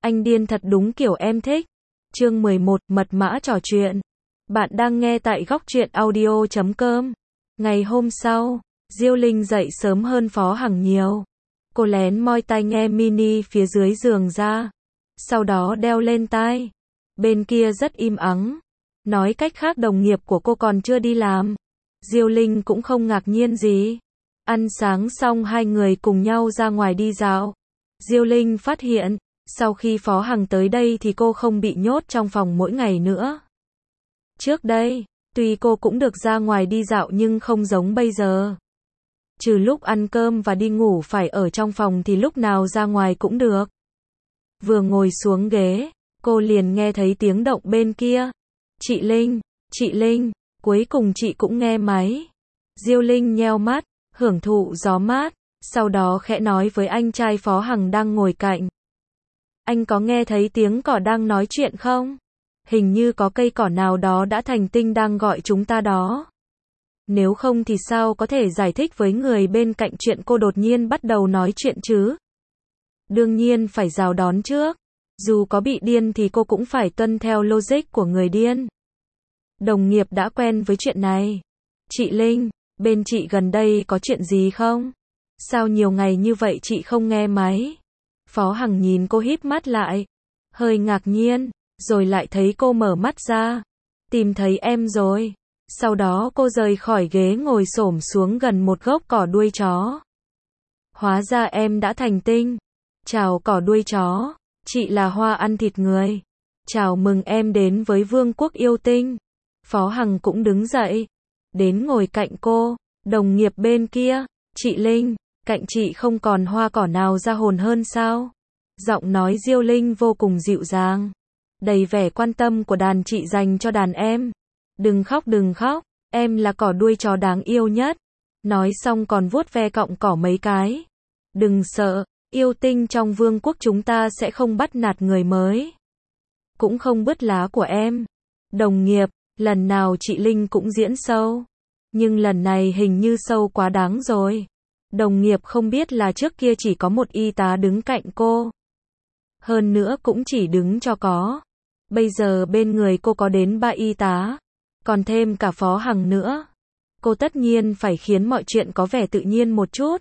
Anh điên thật đúng kiểu em thích. Chương 11, mật mã trò chuyện. Bạn đang nghe tại góc truyện audio.com. Ngày hôm sau, Diêu Linh dậy sớm hơn Phó Hằng nhiều. Cô lén moi tai nghe mini phía dưới giường ra. Sau đó đeo lên tai. Bên kia rất im ắng. Nói cách khác đồng nghiệp của cô còn chưa đi làm. Diêu Linh cũng không ngạc nhiên gì. Ăn sáng xong hai người cùng nhau ra ngoài đi dạo. Diêu Linh phát hiện, sau khi Phó Hằng tới đây thì cô không bị nhốt trong phòng mỗi ngày nữa. Trước đây, tuy cô cũng được ra ngoài đi dạo nhưng không giống bây giờ. Trừ lúc ăn cơm và đi ngủ phải ở trong phòng thì lúc nào ra ngoài cũng được. Vừa ngồi xuống ghế, cô liền nghe thấy tiếng động bên kia. Chị Linh, cuối cùng chị cũng nghe máy. Diêu Linh nheo mắt, hưởng thụ gió mát, sau đó khẽ nói với anh trai Phó Hằng đang ngồi cạnh. Anh có nghe thấy tiếng cỏ đang nói chuyện không? Hình như có cây cỏ nào đó đã thành tinh đang gọi chúng ta đó. Nếu không thì sao có thể giải thích với người bên cạnh chuyện cô đột nhiên bắt đầu nói chuyện chứ? Đương nhiên phải chào đón trước. Dù có bị điên thì cô cũng phải tuân theo logic của người điên. Đồng nghiệp đã quen với chuyện này. Chị Linh, bên chị gần đây có chuyện gì không? Sao nhiều ngày như vậy chị không nghe máy? Phó Hằng nhìn cô híp mắt lại. Hơi ngạc nhiên, rồi lại thấy cô mở mắt ra. Tìm thấy em rồi. Sau đó cô rời khỏi ghế ngồi xổm xuống gần một gốc cỏ đuôi chó. Hóa ra em đã thành tinh. Chào cỏ đuôi chó. Chị là Hoa ăn thịt người. Chào mừng em đến với Vương quốc yêu tinh. Phó Hằng cũng đứng dậy. Đến ngồi cạnh cô. Đồng nghiệp bên kia. Chị Linh, cạnh chị không còn hoa cỏ nào ra hồn hơn sao? Giọng nói Diêu Linh vô cùng dịu dàng. Đầy vẻ quan tâm của đàn chị dành cho đàn em. Đừng khóc, em là cỏ đuôi chó đáng yêu nhất. Nói xong còn vuốt ve cọng cỏ mấy cái. Đừng sợ, yêu tinh trong vương quốc chúng ta sẽ không bắt nạt người mới. Cũng không bứt lá của em. Đồng nghiệp, lần nào chị Linh cũng diễn sâu. Nhưng lần này hình như sâu quá đáng rồi. Đồng nghiệp không biết là trước kia chỉ có một y tá đứng cạnh cô. Hơn nữa cũng chỉ đứng cho có. Bây giờ bên người cô có đến 3 y tá. Còn thêm cả Phó Hằng nữa. Cô tất nhiên phải khiến mọi chuyện có vẻ tự nhiên một chút.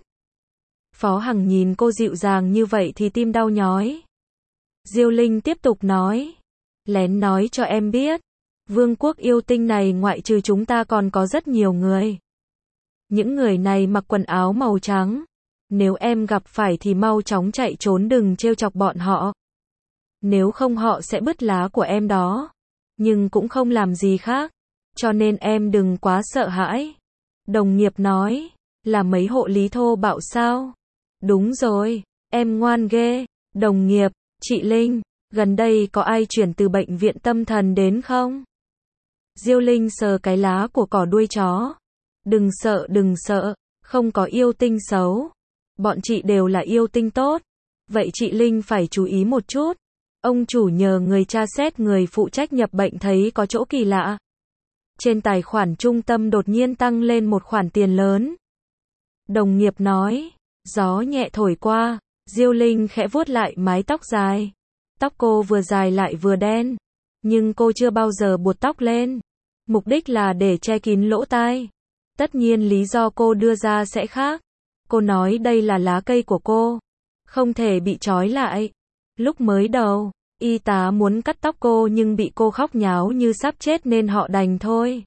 Phó Hằng nhìn cô dịu dàng như vậy thì tim đau nhói. Diêu Linh tiếp tục nói. Lén nói cho em biết. Vương quốc yêu tinh này ngoại trừ chúng ta còn có rất nhiều người. Những người này mặc quần áo màu trắng. Nếu em gặp phải thì mau chóng chạy trốn, đừng trêu chọc bọn họ. Nếu không họ sẽ bứt lá của em đó. Nhưng cũng không làm gì khác. Cho nên em đừng quá sợ hãi. Đồng nghiệp nói. Là mấy hộ lý thô bạo sao? Đúng rồi, em ngoan ghê. Đồng nghiệp, chị Linh, gần đây có ai chuyển từ bệnh viện tâm thần đến không? Diêu Linh sờ cái lá của cỏ đuôi chó. Đừng sợ, không có yêu tinh xấu. Bọn chị đều là yêu tinh tốt. Vậy chị Linh phải chú ý một chút. Ông chủ nhờ người tra xét người phụ trách nhập bệnh thấy có chỗ kỳ lạ. Trên tài khoản trung tâm đột nhiên tăng lên một khoản tiền lớn. Đồng nghiệp nói. Gió nhẹ thổi qua, Diêu Linh khẽ vuốt lại mái tóc dài. Tóc cô vừa dài lại vừa đen. Nhưng cô chưa bao giờ buộc tóc lên. Mục đích là để che kín lỗ tai. Tất nhiên lý do cô đưa ra sẽ khác. Cô nói đây là lá cây của cô. Không thể bị trói lại. Lúc mới đầu, y tá muốn cắt tóc cô nhưng bị cô khóc nháo như sắp chết nên họ đành thôi.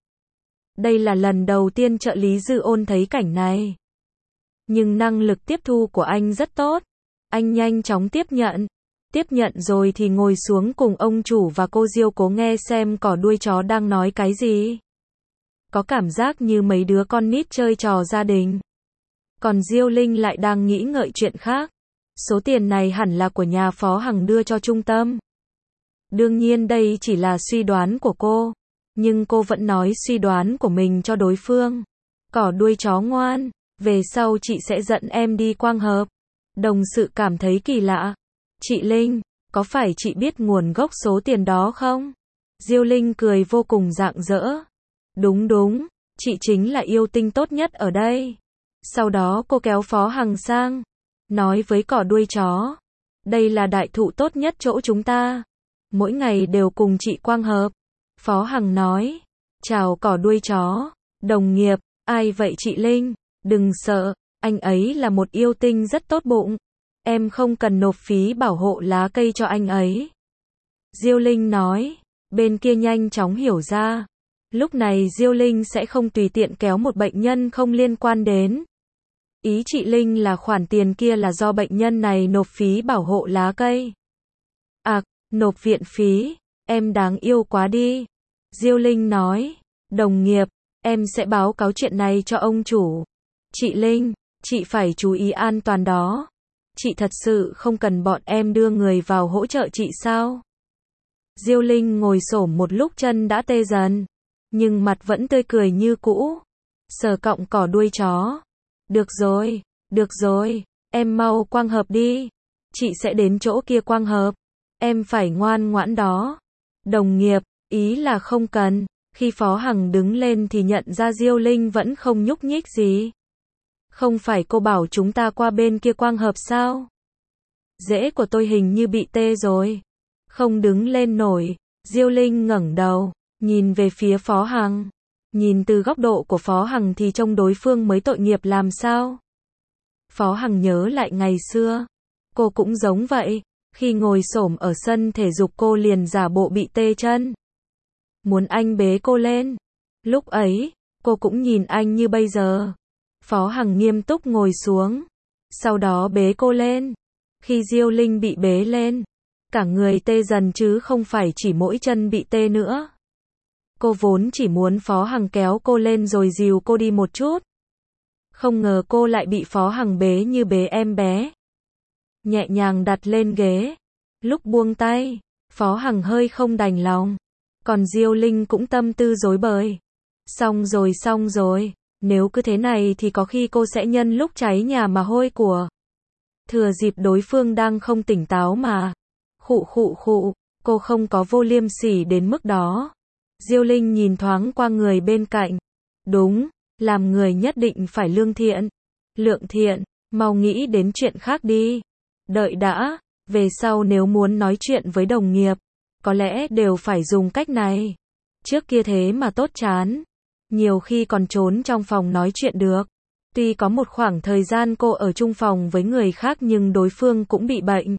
Đây là lần đầu tiên trợ lý Dư Ôn thấy cảnh này. Nhưng năng lực tiếp thu của anh rất tốt. Anh nhanh chóng tiếp nhận. Tiếp nhận rồi thì ngồi xuống cùng ông chủ và cô Diêu cố nghe xem cỏ đuôi chó đang nói cái gì. Có cảm giác như mấy đứa con nít chơi trò gia đình. Còn Diêu Linh lại đang nghĩ ngợi chuyện khác. Số tiền này hẳn là của nhà Phó Hằng đưa cho trung tâm. Đương nhiên đây chỉ là suy đoán của cô. Nhưng cô vẫn nói suy đoán của mình cho đối phương. Cỏ đuôi chó ngoan. Về sau chị sẽ dẫn em đi quang hợp. Đồng sự cảm thấy kỳ lạ. Chị Linh, có phải chị biết nguồn gốc số tiền đó không? Diêu Linh cười vô cùng rạng rỡ. Đúng, chị chính là yêu tinh tốt nhất ở đây. Sau đó cô kéo Phó Hằng sang. Nói với cỏ đuôi chó. Đây là đại thụ tốt nhất chỗ chúng ta. Mỗi ngày đều cùng chị Quang hợp. Phó Hằng nói. Chào cỏ đuôi chó. Đồng nghiệp, ai vậy chị Linh? Đừng sợ, anh ấy là một yêu tinh rất tốt bụng. Em không cần nộp phí bảo hộ lá cây cho anh ấy. Diêu Linh nói. Bên kia nhanh chóng hiểu ra. Lúc này Diêu Linh sẽ không tùy tiện kéo một bệnh nhân không liên quan đến. Ý chị Linh là khoản tiền kia là do bệnh nhân này nộp phí bảo hộ lá cây. À, nộp viện phí, em đáng yêu quá đi. Diêu Linh nói. Đồng nghiệp, em sẽ báo cáo chuyện này cho ông chủ. Chị Linh, chị phải chú ý an toàn đó. Chị thật sự không cần bọn em đưa người vào hỗ trợ chị sao? Diêu Linh ngồi xổm một lúc chân đã tê dần, nhưng mặt vẫn tươi cười như cũ. Sờ cọng cỏ đuôi chó. Được rồi, em mau quang hợp đi. Chị sẽ đến chỗ kia quang hợp. Em phải ngoan ngoãn đó. Đồng nghiệp, ý là không cần. Khi Phó Hằng đứng lên thì nhận ra Diêu Linh vẫn không nhúc nhích gì. Không phải cô bảo chúng ta qua bên kia quang hợp sao? Rễ của tôi hình như bị tê rồi. Không đứng lên nổi. Diêu Linh ngẩng đầu, nhìn về phía Phó Hằng. Nhìn từ góc độ của Phó Hằng thì trông đối phương mới tội nghiệp làm sao? Phó Hằng nhớ lại ngày xưa. Cô cũng giống vậy. Khi ngồi xổm ở sân thể dục cô liền giả bộ bị tê chân. Muốn anh bế cô lên. Lúc ấy, cô cũng nhìn anh như bây giờ. Phó Hằng nghiêm túc ngồi xuống. Sau đó bế cô lên. Khi Diêu Linh bị bế lên, cả người tê dần chứ không phải chỉ mỗi chân bị tê nữa. Cô vốn chỉ muốn Phó Hằng kéo cô lên rồi dìu cô đi một chút. Không ngờ cô lại bị Phó Hằng bế như bế em bé. Nhẹ nhàng đặt lên ghế. Lúc buông tay, Phó Hằng hơi không đành lòng. Còn Diêu Linh cũng tâm tư rối bời. Xong rồi. Nếu cứ thế này thì có khi cô sẽ nhân lúc cháy nhà mà hôi của. Thừa dịp đối phương đang không tỉnh táo mà. Khụ, cô không có vô liêm sỉ đến mức đó. Diêu Linh nhìn thoáng qua người bên cạnh. Đúng, làm người nhất định phải lương thiện. Lượng thiện, mau nghĩ đến chuyện khác đi. Đợi đã, về sau nếu muốn nói chuyện với đồng nghiệp, có lẽ đều phải dùng cách này. Trước kia thế mà tốt chán. Nhiều khi còn trốn trong phòng nói chuyện được. Tuy có một khoảng thời gian cô ở chung phòng với người khác nhưng đối phương cũng bị bệnh.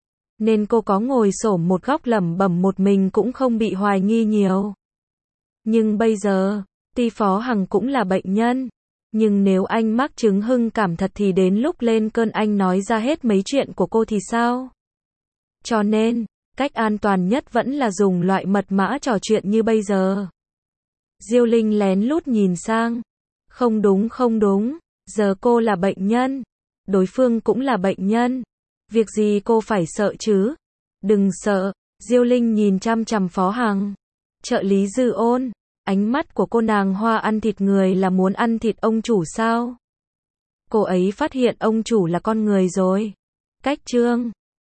Nên cô có ngồi xổm một góc lẩm bẩm một mình cũng không bị hoài nghi nhiều. Nhưng bây giờ, tuy Phó Hằng cũng là bệnh nhân, nhưng nếu anh mắc chứng hưng cảm thật thì đến lúc lên cơn anh nói ra hết mấy chuyện của cô thì sao? Cho nên, cách an toàn nhất vẫn là dùng loại mật mã trò chuyện như bây giờ. Diêu Linh lén lút nhìn sang. Không đúng, giờ cô là bệnh nhân. Đối phương cũng là bệnh nhân. Việc gì cô phải sợ chứ? Đừng sợ. Diêu Linh nhìn chăm chăm Phó Hằng. Trợ lý Dư Ôn. Ánh mắt của cô nàng hoa ăn thịt người là muốn ăn thịt ông chủ sao? Cô ấy phát hiện ông chủ là con người rồi. Cách chương